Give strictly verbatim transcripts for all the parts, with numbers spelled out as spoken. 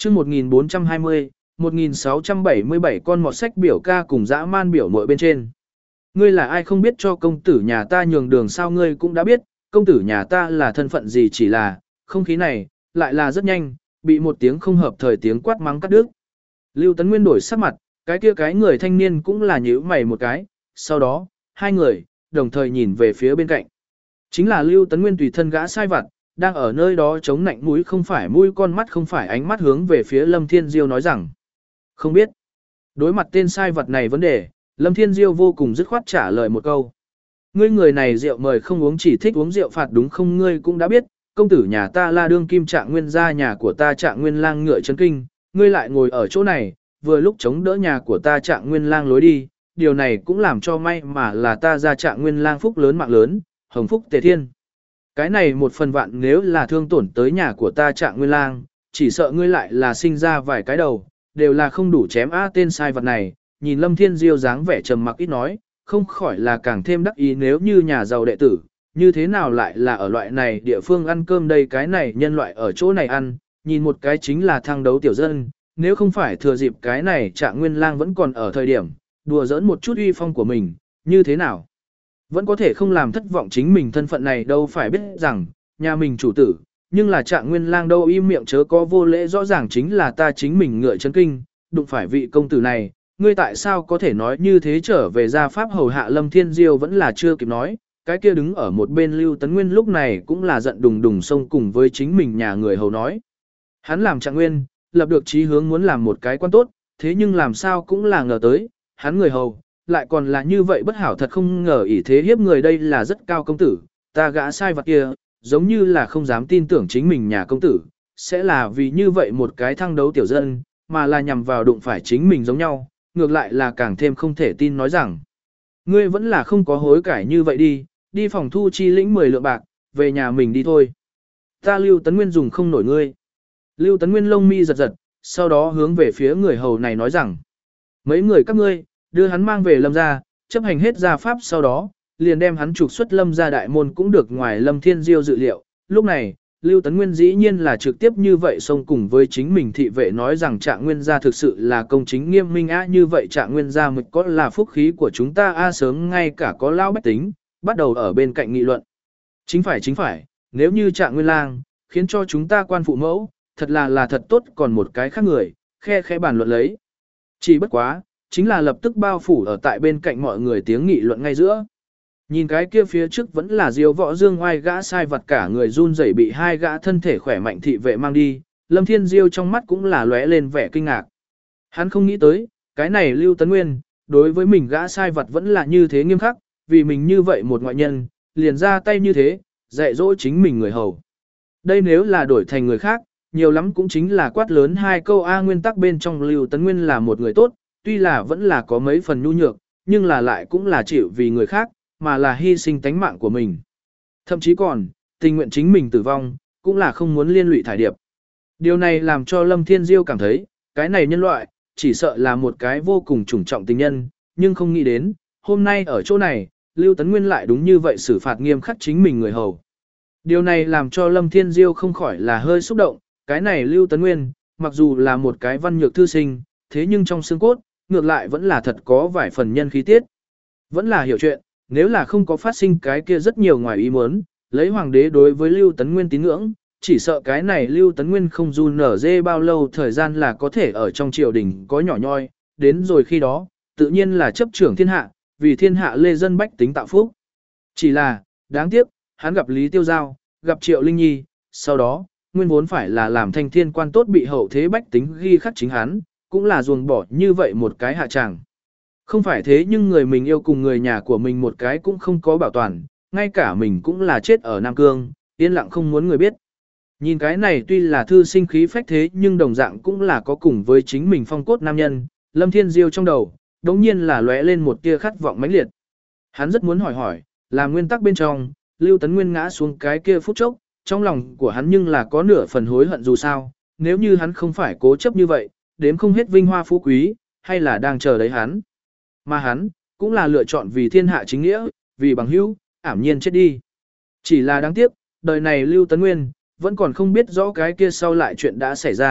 chương một nghìn bốn trăm hai mươi, một nghìn sáu trăm bảy mươi bảy con mọt sách biểu ca cùng dã man biểu muội bên trên. Ngươi là ai không biết cho công tử nhà ta nhường đường sao, ngươi cũng đã biết, công tử nhà ta là thân phận gì, chỉ là, không khí này, lại là rất nhanh, bị một tiếng không hợp thời tiếng quát mắng cắt đứt. Lưu Tấn Nguyên đổi sắc mặt, cái kia cái người thanh niên cũng là nhíu mày một cái, sau đó, hai người, đồng thời nhìn về phía bên cạnh. Chính là Lưu Tấn Nguyên tùy thân gã sai vặt, đang ở nơi đó chống nạnh mũi không phải mũi con mắt không phải ánh mắt hướng về phía Lâm Thiên Diêu nói rằng. Không biết. Đối mặt tên sai vật này vấn đề, Lâm Thiên Diêu vô cùng dứt khoát trả lời một câu. Ngươi người này rượu mời không uống chỉ thích uống rượu phạt đúng không, ngươi cũng đã biết, công tử nhà ta là đương kim Trạng Nguyên gia nhà của ta Trạng Nguyên lang ngựa chấn kinh, ngươi lại ngồi ở chỗ này, vừa lúc chống đỡ nhà của ta Trạng Nguyên lang lối đi, điều này cũng làm cho may mà là ta ra Trạng Nguyên lang phúc lớn mạng lớn, hồng phúc tề thiên. Cái này một phần vạn nếu là thương tổn tới nhà của ta Trạng Nguyên lang, chỉ sợ ngươi lại là sinh ra vài cái đầu, đều là không đủ chém á tên sai vật này, nhìn Lâm Thiên Diêu dáng vẻ trầm mặc ít nói, không khỏi là càng thêm đắc ý nếu như nhà giàu đệ tử, như thế nào lại là ở loại này địa phương ăn cơm đây, cái này nhân loại ở chỗ này ăn, nhìn một cái chính là thăng đấu tiểu dân, nếu không phải thừa dịp cái này Trạng Nguyên lang vẫn còn ở thời điểm, đùa giỡn một chút uy phong của mình, như thế nào? Vẫn có thể không làm thất vọng chính mình thân phận này đâu, phải biết rằng, nhà mình chủ tử, nhưng là Trạng Nguyên lang đâu im miệng chớ có vô lễ, rõ ràng chính là ta chính mình ngựa chấn kinh, đụng phải vị công tử này, ngươi tại sao có thể nói như thế, trở về gia pháp hầu hạ. Lâm Thiên Diêu vẫn là chưa kịp nói, cái kia đứng ở một bên Lưu Tấn Nguyên lúc này cũng là giận đùng đùng xông cùng với chính mình nhà người hầu nói. Hắn làm Trạng Nguyên, lập được chí hướng muốn làm một cái quan tốt, thế nhưng làm sao cũng là ngờ tới, hắn người hầu, lại còn là như vậy bất hảo, thật không ngờ ỷ thế hiếp người, đây là rất cao công tử, ta gã sai vật kia, giống như là không dám tin tưởng chính mình nhà công tử, sẽ là vì như vậy một cái thăng đấu tiểu dân, mà là nhằm vào đụng phải chính mình giống nhau, ngược lại là càng thêm không thể tin, nói rằng, ngươi vẫn là không có hối cải như vậy đi, đi phòng thu chi lĩnh mười lượng bạc, về nhà mình đi thôi. Ta Lưu Tấn Nguyên dùng không nổi ngươi. Lưu Tấn Nguyên lông mi giật giật, sau đó hướng về phía người hầu này nói rằng, mấy người các ngươi, đưa hắn mang về Lâm gia, chấp hành hết gia pháp, sau đó, liền đem hắn trục xuất Lâm gia đại môn cũng được. Ngoài Lâm Thiên Diêu dự liệu, lúc này, Lưu Tấn Nguyên dĩ nhiên là trực tiếp như vậy xông cùng với chính mình thị vệ nói rằng Trạng Nguyên gia thực sự là công chính nghiêm minh á, như vậy Trạng Nguyên gia mực có là phúc khí của chúng ta a. Sớm ngay cả có lão bách tính, bắt đầu ở bên cạnh nghị luận. Chính phải chính phải, nếu như Trạng Nguyên lang, khiến cho chúng ta quan phụ mẫu, thật là là thật tốt, còn một cái khác người, khe khẽ bàn luận lấy. Chỉ bất quá, chính là lập tức bao phủ ở tại bên cạnh mọi người tiếng nghị luận ngay giữa. Nhìn cái kia phía trước vẫn là Diêu Võ Dương oai gã sai vật cả người run rẩy bị hai gã thân thể khỏe mạnh thị vệ mang đi, Lâm Thiên Diêu trong mắt cũng là lóe lên vẻ kinh ngạc. Hắn không nghĩ tới, cái này Lưu Tấn Nguyên, đối với mình gã sai vật vẫn là như thế nghiêm khắc, vì mình như vậy một ngoại nhân, liền ra tay như thế, dạy dỗ chính mình người hầu. Đây nếu là đổi thành người khác, nhiều lắm cũng chính là quát lớn hai câu a. Nguyên tắc bên trong Lưu Tấn Nguyên là một người tốt, tuy là vẫn là có mấy phần nhu nhược, nhưng là lại cũng là chịu vì người khác, mà là hy sinh tánh mạng của mình. Thậm chí còn, tình nguyện chính mình tử vong, cũng là không muốn liên lụy thải điệp. Điều này làm cho Lâm Thiên Diêu cảm thấy, cái này nhân loại, chỉ sợ là một cái vô cùng trùng trọng tình nhân, nhưng không nghĩ đến, hôm nay ở chỗ này, Lưu Tấn Nguyên lại đúng như vậy xử phạt nghiêm khắc chính mình người hầu. Điều này làm cho Lâm Thiên Diêu không khỏi là hơi xúc động, cái này Lưu Tấn Nguyên, mặc dù là một cái văn nhược thư sinh, thế nhưng trong xương cốt, ngược lại vẫn là thật có vài phần nhân khí tiết. Vẫn là hiểu chuyện, nếu là không có phát sinh cái kia rất nhiều ngoài ý muốn, lấy hoàng đế đối với Lưu Tấn Nguyên tín ngưỡng, chỉ sợ cái này Lưu Tấn Nguyên không dù nở dê bao lâu thời gian là có thể ở trong triều đình có nhỏ nhoi, đến rồi khi đó, tự nhiên là chấp trưởng thiên hạ, vì thiên hạ lê dân bách tính tạo phúc. Chỉ là, đáng tiếc, hắn gặp Lý Tiêu Giao, gặp Triệu Linh Nhi, sau đó, nguyên vốn phải là làm thanh thiên quan tốt bị hậu thế bách tính ghi khắc chính hắn, cũng là ruồng bỏ như vậy một cái hạ tràng. Không phải thế nhưng người mình yêu cùng người nhà của mình một cái cũng không có bảo toàn, ngay cả mình cũng là chết ở Nam Cương, yên lặng không muốn người biết. Nhìn cái này tuy là thư sinh khí phách thế nhưng đồng dạng cũng là có cùng với chính mình phong cốt nam nhân, Lâm Thiên Diêu trong đầu, đống nhiên là lóe lên một tia khát vọng mãnh liệt. Hắn rất muốn hỏi hỏi, là nguyên tắc bên trong, Lưu Tấn Nguyên ngã xuống cái kia phút chốc, trong lòng của hắn nhưng là có nửa phần hối hận dù sao, nếu như hắn không phải cố chấp như vậy, đếm không hết vinh hoa phú quý, hay là đang chờ đấy hắn. Mà hắn, cũng là lựa chọn vì thiên hạ chính nghĩa, vì bằng hữu, ảm nhiên chết đi. Chỉ là đáng tiếc, đời này Lưu Tấn Nguyên, vẫn còn không biết rõ cái kia sau lại chuyện đã xảy ra,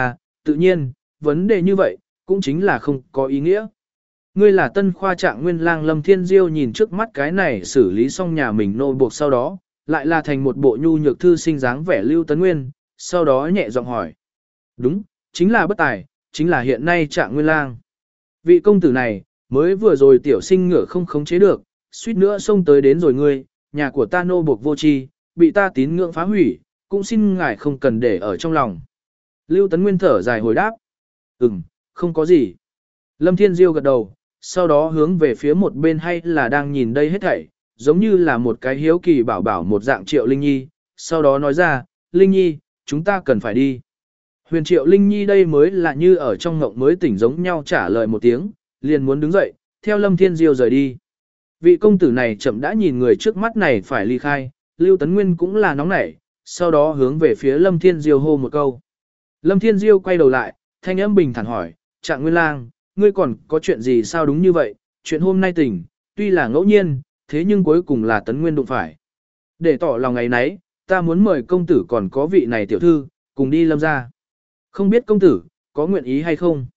tự nhiên, vấn đề như vậy, cũng chính là không có ý nghĩa. Ngươi là tân khoa trạng nguyên lang Lâm Thiên Diêu nhìn trước mắt cái này xử lý xong nhà mình nô buộc sau đó, lại là thành một bộ nhu nhược thư sinh dáng vẻ Lưu Tấn Nguyên, sau đó nhẹ giọng hỏi. Đúng, chính là bất tài, chính là hiện nay trạng nguyên lang. Vị công tử này, mới vừa rồi tiểu sinh ngựa không khống chế được, suýt nữa xông tới đến rồi ngươi, nhà của ta nô buộc vô tri, bị ta tín ngưỡng phá hủy, cũng xin ngài không cần để ở trong lòng. Lưu Tấn Nguyên thở dài hồi đáp. Ừm, không có gì. Lâm Thiên Diêu gật đầu, sau đó hướng về phía một bên hay là đang nhìn đây hết thảy, giống như là một cái hiếu kỳ bảo bảo một dạng Triệu Linh Nhi, sau đó nói ra, Linh Nhi, chúng ta cần phải đi. Huyền Triệu Linh Nhi đây mới là như ở trong ngộng mới tỉnh giống nhau trả lời một tiếng, liền muốn đứng dậy, theo Lâm Thiên Diêu rời đi. Vị công tử này chậm đã nhìn người trước mắt này phải ly khai, Lưu Tấn Nguyên cũng là nóng nảy, sau đó hướng về phía Lâm Thiên Diêu hô một câu. Lâm Thiên Diêu quay đầu lại, thanh âm bình thản hỏi, Trạng Nguyên Lang, ngươi còn có chuyện gì sao đúng như vậy, chuyện hôm nay tỉnh, tuy là ngẫu nhiên, thế nhưng cuối cùng là Tấn Nguyên đụng phải. Để tỏ lòng ngày nấy, ta muốn mời công tử còn có vị này tiểu thư, cùng đi Lâm ra. Không biết công tử, có nguyện ý hay không?